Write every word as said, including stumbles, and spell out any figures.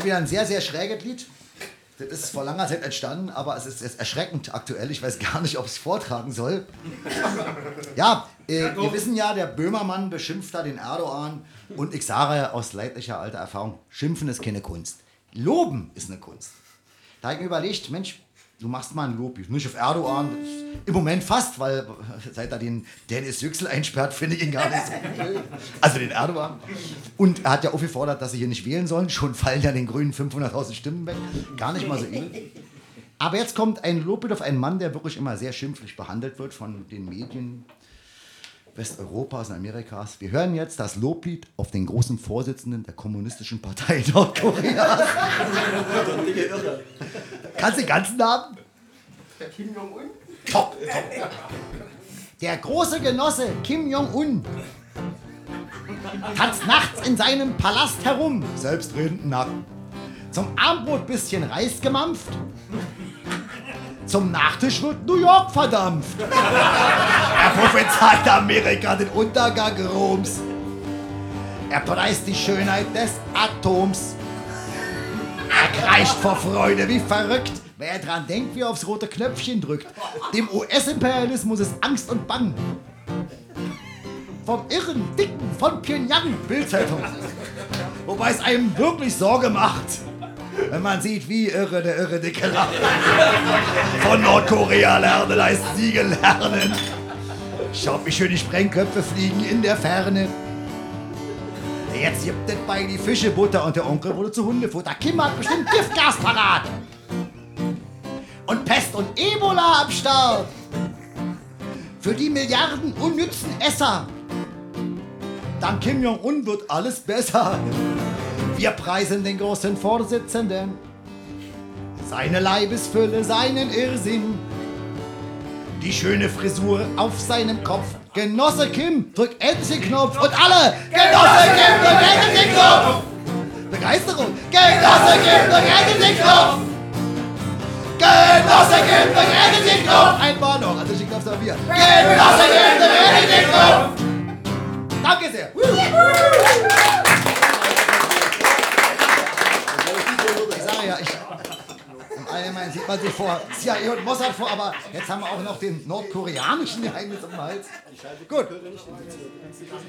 habe wieder ein sehr, sehr schräges Lied. Das ist vor langer Zeit entstanden, aber es ist, ist erschreckend aktuell. Ich weiß gar nicht, ob ich es vortragen soll. Ja, äh, wir wissen ja, der Böhmermann beschimpft da den Erdogan. Und ich sage aus leidlicher alter Erfahrung, schimpfen ist keine Kunst. Loben ist eine Kunst. Da habe ich mir überlegt, Mensch, du machst mal ein Lob. Nicht auf Erdogan, im Moment fast, weil seit er den Dennis Yüksel einsperrt, finde ich ihn gar nicht so cool. Also den Erdogan. Und er hat ja auch gefordert, dass sie hier nicht wählen sollen. Schon fallen ja den Grünen fünfhunderttausend Stimmen weg. Gar nicht mal so übel. Aber jetzt kommt ein Lobbild auf einen Mann, der wirklich immer sehr schimpflich behandelt wird von den Medien Westeuropas und Amerikas. Wir hören jetzt das Loblied auf den großen Vorsitzenden der Kommunistischen Partei Nordkoreas. Kannst du den ganzen Namen? Kim Jong-un? Top, top. Der große Genosse Kim Jong-un tanzt nachts in seinem Palast herum, selbstredend nackt. Zum Abendbrot bisschen Reis gemampft. Zum Nachtisch wird New York verdampft. Er prophezeit Amerika den Untergang Roms. Er preist die Schönheit des Atoms. Er kreischt vor Freude wie verrückt. Wer dran denkt, wie er aufs rote Knöpfchen drückt. Dem U S-Imperialismus ist Angst und Bang. Vom irren Dicken von Pyongyang, Bildzeitung. Wobei es einem wirklich Sorge macht, wenn man sieht, wie irre der irre Dicke lacht. Von Nordkorea lernen heißt Siegel lernen. Schaut, wie schön die Sprengköpfe fliegen in der Ferne. Jetzt gibt es bei die Fischebutter und der Onkel wurde zu Hundefutter. Kim hat bestimmt Giftgas parat. Und Pest und Ebola am Start. Für die Milliarden unnützen Esser. Dank Kim Jong-un wird alles besser. Wir preisen den großen Vorsitzenden. Seine Leibesfülle, seinen Irrsinn. Die schöne Frisur auf seinem Kopf. Genosse Kim, drück endlich den Knopf. Und alle, Genosse Kim, drück endlich den Knopf. Begeisterung. Genosse Kim, drück endlich den Knopf. Genosse Kim, drück endlich den Knopf. Einmal noch, also ich glaube es wir. Genosse Kim, drück endlich den Knopf. Danke sehr. Ich sage ja, ich, im Allgemeinen sieht man sich vor C I A und Mossad vor, aber jetzt haben wir auch noch den nordkoreanischen Geheimnis im Hals. Gut.